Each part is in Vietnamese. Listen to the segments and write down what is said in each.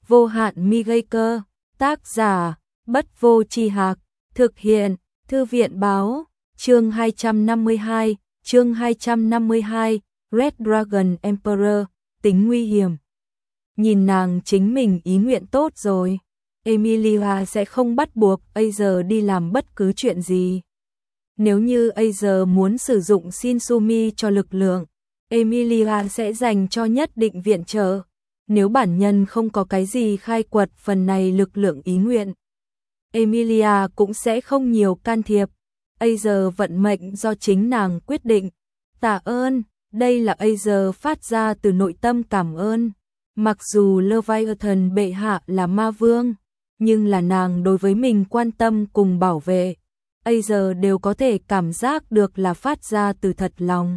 Vô hạn mi gây cơ, tác giả, Bất Vô Tri Hạc, thực hiện, Thư viện báo, chương 252, Red Dragon Emperor, tính nguy hiểm. Nhìn nàng chính mình ý nguyện tốt rồi, Emilia sẽ không bắt buộc Acer đi làm bất cứ chuyện gì. Nếu như Acer muốn sử dụng Shinsumi cho lực lượng, Emilia sẽ dành cho nhất định viện trợ. Nếu bản nhân không có cái gì khai quật phần này lực lượng ý nguyện, Emilia cũng sẽ không nhiều can thiệp. Acer vận mệnh do chính nàng quyết định. Tạ ơn, đây là Acer phát ra từ nội tâm cảm ơn. Mặc dù Leviathan bệ hạ là ma vương, nhưng là nàng đối với mình quan tâm cùng bảo vệ, Acer đều có thể cảm giác được là phát ra từ thật lòng.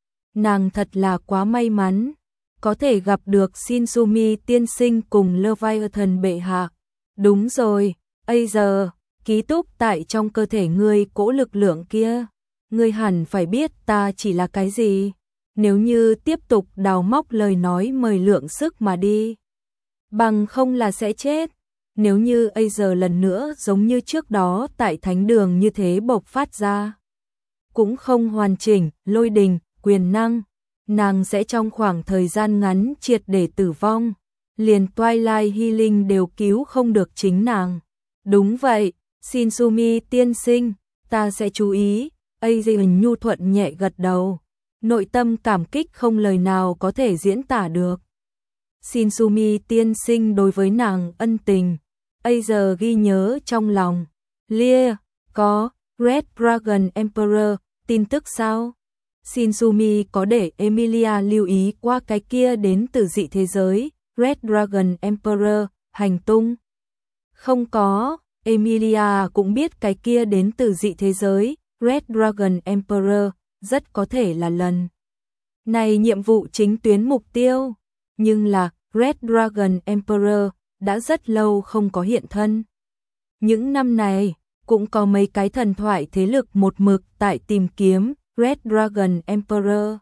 Nàng thật là quá may mắn, có thể gặp được Shinsumi tiên sinh cùng Leviathan bệ hạ. Đúng rồi, Acer, ký túc tại trong cơ thể ngươi cỗ lực lượng kia, ngươi hẳn phải biết ta chỉ là cái gì. Nếu như tiếp tục đào móc lời nói mời lượng sức mà đi, bằng không là sẽ chết. Nếu như Acer lần nữa giống như trước đó tại thánh đường như thế bộc phát ra, cũng không hoàn chỉnh, lôi đình, quyền năng, nàng sẽ trong khoảng thời gian ngắn triệt để tử vong, liền Twilight Healing đều cứu không được chính nàng. Đúng vậy, Shinsumi tiên sinh, ta sẽ chú ý. Acer nhu thuận nhẹ gật đầu, nội tâm cảm kích không lời nào có thể diễn tả được. Shinsumi tiên sinh đối với nàng ân tình, Acer ghi nhớ trong lòng. Lia, có, Red Dragon Emperor, tin tức sao? Shinsumi có để Emilia lưu ý qua cái kia đến từ dị thế giới, Red Dragon Emperor, hành tung. Không có, Emilia cũng biết cái kia đến từ dị thế giới, Red Dragon Emperor, rất có thể là lần này nhiệm vụ chính tuyến mục tiêu, nhưng là Red Dragon Emperor đã rất lâu không có hiện thân. Những năm này, cũng có mấy cái thần thoại thế lực một mực tại tìm kiếm Red Dragon Emperor.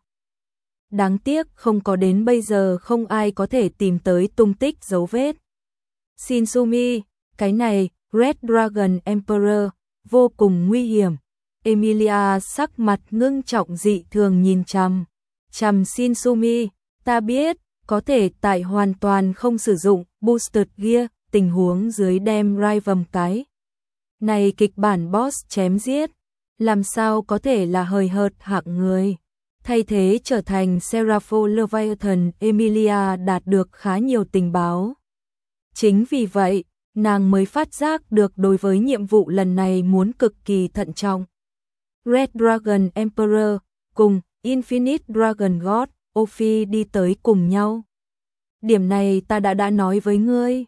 Đáng tiếc không có đến bây giờ không ai có thể tìm tới tung tích dấu vết. Shinsumi, cái này, Red Dragon Emperor, vô cùng nguy hiểm. Emilia sắc mặt ngưng trọng dị thường nhìn chằm Shinsumi, ta biết, có thể tại hoàn toàn không sử dụng Boosted Gear, tình huống dưới đem Riven cái này kịch bản boss chém giết, làm sao có thể là hời hợt hạng người. Thay thế trở thành Serapho Leviathan, Emilia đạt được khá nhiều tình báo. Chính vì vậy, nàng mới phát giác được đối với nhiệm vụ lần này muốn cực kỳ thận trọng. Red Dragon Emperor cùng Infinite Dragon God, Ophi đi tới cùng nhau. Điểm này ta đã nói với ngươi.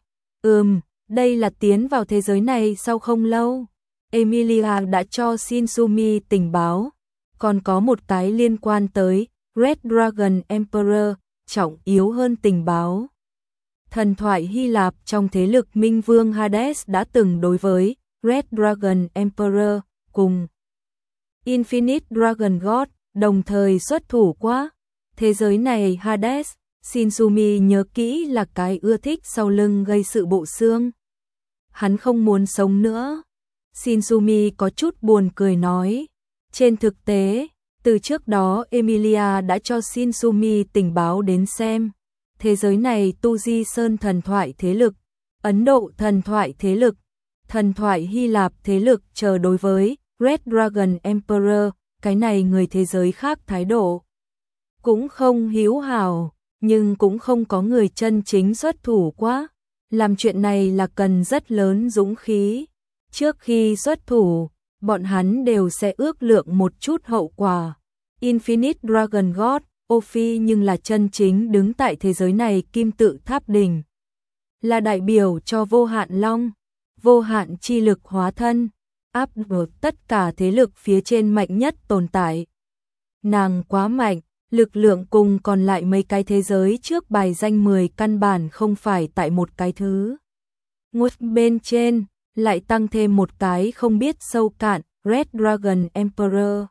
Đây là tiến vào thế giới này sau không lâu. Emilia đã cho Shinsumi tình báo. Còn có một cái liên quan tới Red Dragon Emperor, trọng yếu hơn tình báo. Thần thoại Hy Lạp trong thế lực Minh Vương Hades đã từng đối với Red Dragon Emperor cùng Infinite Dragon God đồng thời xuất thủ quá. Thế giới này Hades, Shinsumi nhớ kỹ là cái ưa thích sau lưng gây sự bộ xương. Hắn không muốn sống nữa. Shinsumi có chút buồn cười nói. Trên thực tế, từ trước đó Emilia đã cho Shinsumi tình báo đến xem. Thế giới này Tu Di Sơn thần thoại thế lực, Ấn Độ thần thoại thế lực, thần thoại Hy Lạp thế lực chờ đối với Red Dragon Emperor, cái này người thế giới khác thái độ. Cũng không hiếu hảo, nhưng cũng không có người chân chính xuất thủ quá. Làm chuyện này là cần rất lớn dũng khí. Trước khi xuất thủ, bọn hắn đều sẽ ước lượng một chút hậu quả. Infinite Dragon God, Ophi nhưng là chân chính đứng tại thế giới này kim tự tháp đỉnh. Là đại biểu cho vô hạn long, vô hạn chi lực hóa thân, áp được tất cả thế lực phía trên mạnh nhất tồn tại. Nàng quá mạnh, lực lượng cùng còn lại mấy cái thế giới trước bài danh 10 căn bản không phải tại một cái thứ. Ngút bên trên, lại tăng thêm một cái không biết sâu cạn, Red Dragon Emperor.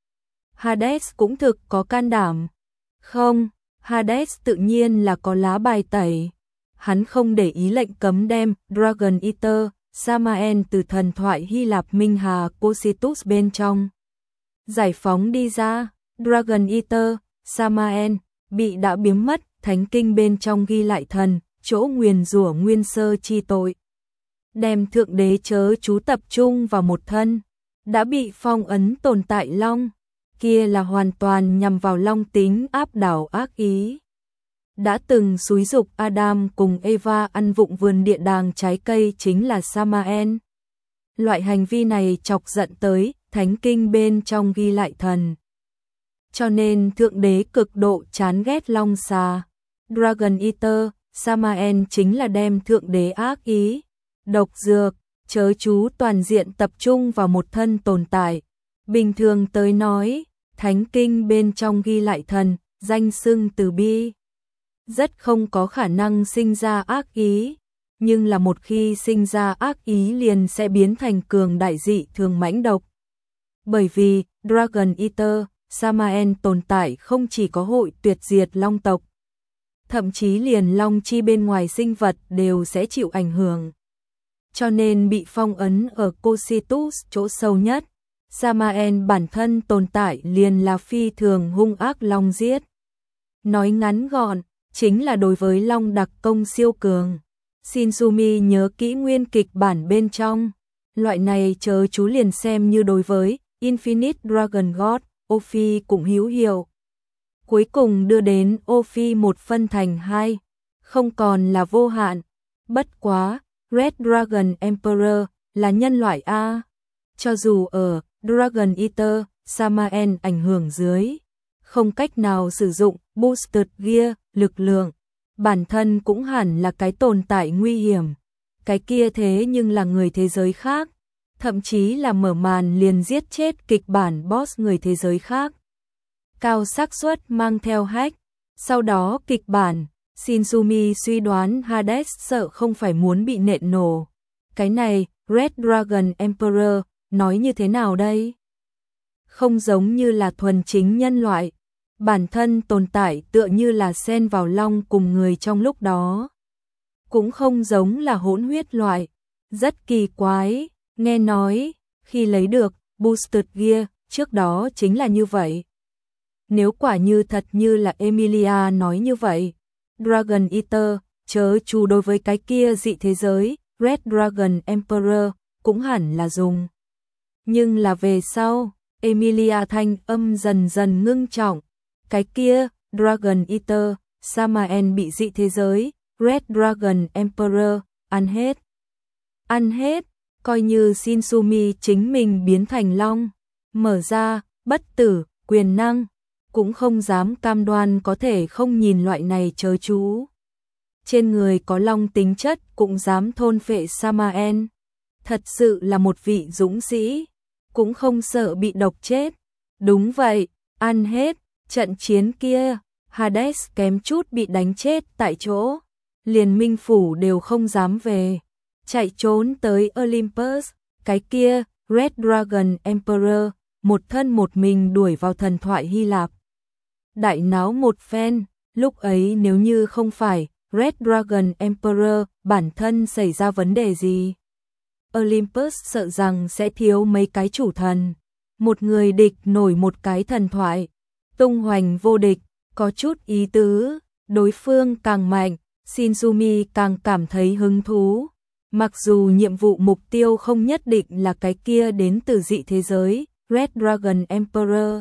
Hades cũng thực có can đảm. Không, Hades tự nhiên là có lá bài tẩy. hắn không để ý lệnh cấm đem Dragon Eater, Samael từ thần thoại Hy Lạp Minh Hà Cocytus bên trong giải phóng đi ra. Dragon Eater, Samael bị đã biến mất, thánh kinh bên trong ghi lại thần, chỗ nguyền rủa nguyên sơ chi tội. Đem thượng đế chớ chú tập trung vào một thân, đã bị phong ấn tồn tại long, kia là hoàn toàn nhằm vào long tính áp đảo ác ý. Đã từng xúi giục Adam cùng Eva ăn vụng vườn địa đàng trái cây chính là Samael. Loại hành vi này chọc giận tới thánh kinh bên trong ghi lại thần. Cho nên thượng đế cực độ chán ghét long xà. Dragon Eater, Samael chính là đem thượng đế ác ý, độc dược, chớ chú toàn diện tập trung vào một thân tồn tại. Bình thường tới nói, thánh kinh bên trong ghi lại thần, danh xưng từ bi, rất không có khả năng sinh ra ác ý, nhưng là một khi sinh ra ác ý liền sẽ biến thành cường đại dị thường mãnh độc. Bởi vì Dragon Eater, Samael tồn tại không chỉ có hội tuyệt diệt long tộc, thậm chí liền long chi bên ngoài sinh vật đều sẽ chịu ảnh hưởng. Cho nên bị phong ấn ở Cocytus chỗ sâu nhất, Samael bản thân tồn tại liền là phi thường hung ác long giết. Nói ngắn gọn, chính là đối với long đặc công siêu cường. Shinsumi nhớ kỹ nguyên kịch bản bên trong, loại này chớ chú liền xem như đối với Infinite Dragon God, Ophi cũng hữu hiệu. Cuối cùng đưa đến Ophi một phân thành hai, không còn là vô hạn. Bất quá, Red Dragon Emperor là nhân loại A. Cho dù ở Dragon Eater, Samael ảnh hưởng dưới, không cách nào sử dụng Boosted Gear, lực lượng, bản thân cũng hẳn là cái tồn tại nguy hiểm. Cái kia thế nhưng là người thế giới khác, thậm chí là mở màn liền giết chết kịch bản boss người thế giới khác. Cao xác suất mang theo hack. Sau đó kịch bản, Shinsumi suy đoán Hades sợ không phải muốn bị nện nổ. Cái này, Red Dragon Emperor, nói như thế nào đây? Không giống như là thuần chính nhân loại. Bản thân tồn tại tựa như là xen vào long cùng người trong lúc đó. Cũng không giống là hỗn huyết loại. Rất kỳ quái, nghe nói, khi lấy được Boosted Gear, trước đó chính là như vậy. Nếu quả như thật như là Emilia nói như vậy, Dragon Eater, chớ chú đối với cái kia dị thế giới, Red Dragon Emperor, cũng hẳn là dùng. Nhưng là về sau, Emilia thanh âm dần dần ngưng trọng. Cái kia, Dragon Eater, Samael bị dị thế giới, Red Dragon Emperor, ăn hết. Ăn hết, coi như Shinsumi chính mình biến thành long, mở ra, bất tử, quyền năng, cũng không dám cam đoan có thể không nhìn loại này chớ chú. Trên người có long tính chất cũng dám thôn phệ Samael. Thật sự là một vị dũng sĩ, cũng không sợ bị độc chết. Đúng vậy, ăn hết, trận chiến kia, Hades kém chút bị đánh chết tại chỗ. Liền minh phủ đều không dám về, chạy trốn tới Olympus. Cái kia, Red Dragon Emperor, một thân một mình đuổi vào thần thoại Hy Lạp. Đại náo một phen, lúc ấy nếu như không phải Red Dragon Emperor bản thân xảy ra vấn đề gì, Olympus sợ rằng sẽ thiếu mấy cái chủ thần. Một người địch nổi một cái thần thoại, tung hoành vô địch, có chút ý tứ. Đối phương càng mạnh, Shinsumi càng cảm thấy hứng thú. Mặc dù nhiệm vụ mục tiêu không nhất định là cái kia đến từ dị thế giới, Red Dragon Emperor,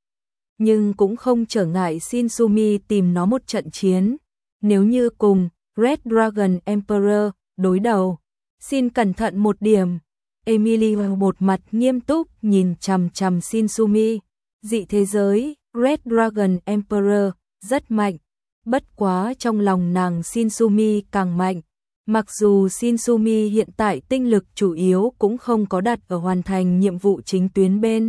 nhưng cũng không trở ngại Shinsumi tìm nó một trận chiến. Nếu như cùng Red Dragon Emperor đối đầu, xin cẩn thận một điểm. Emily một mặt nghiêm túc nhìn chằm chằm Shinsumi. Dị thế giới, Red Dragon Emperor, rất mạnh. Bất quá trong lòng nàng Shinsumi càng mạnh. Mặc dù Shinsumi hiện tại tinh lực chủ yếu cũng không có đặt ở hoàn thành nhiệm vụ chính tuyến bên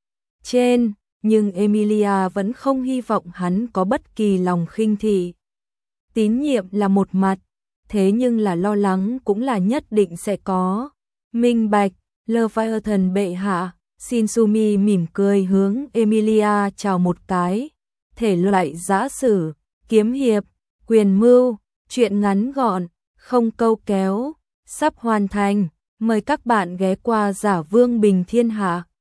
trên, nhưng Emilia vẫn không hy vọng hắn có bất kỳ lòng khinh thị. Tín nhiệm là một mặt, thế nhưng là lo lắng cũng là nhất định sẽ có. Minh bạch, Leviathan bệ hạ. Shinsumi mỉm cười hướng Emilia chào một cái. Thể loại giã sử, kiếm hiệp, quyền mưu, Chuyện ngắn gọn, không câu kéo, sắp hoàn thành. Mời các bạn ghé qua Giả Vương Bình Thiên Hạ.